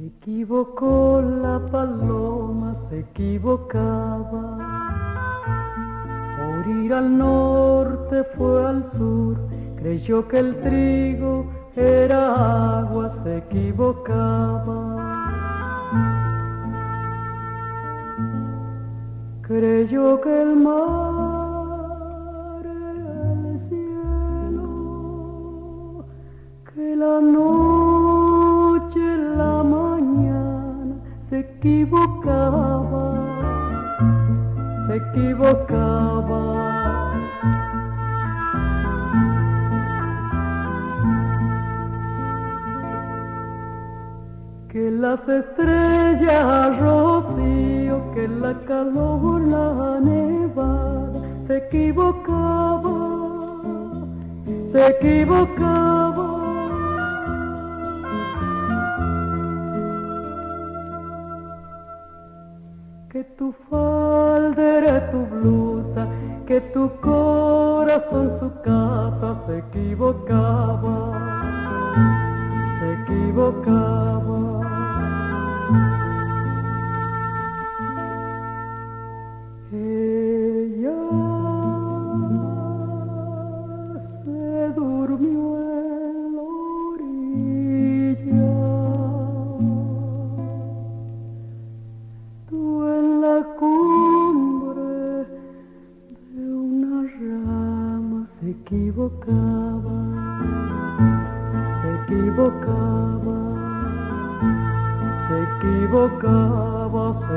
equivocó la paloma, se equivocaba. Por ir al norte fue al sur, creyó que el trigo era agua, se equivocaba. Creyó que el mar era el cielo, que la noche, la mañana, se equivocaba, se equivocaba. Que las estrellas rocío, que la calor, la nevada, se equivocaba, se equivocaba. Que tu falda era tu blusa, que tu corazón su casa, se equivocaba, se equivocaba. Ella se durmió en la orilla, tú en la cumbre de una rama, se equivocaba, se equivocaba, se equivocaba, se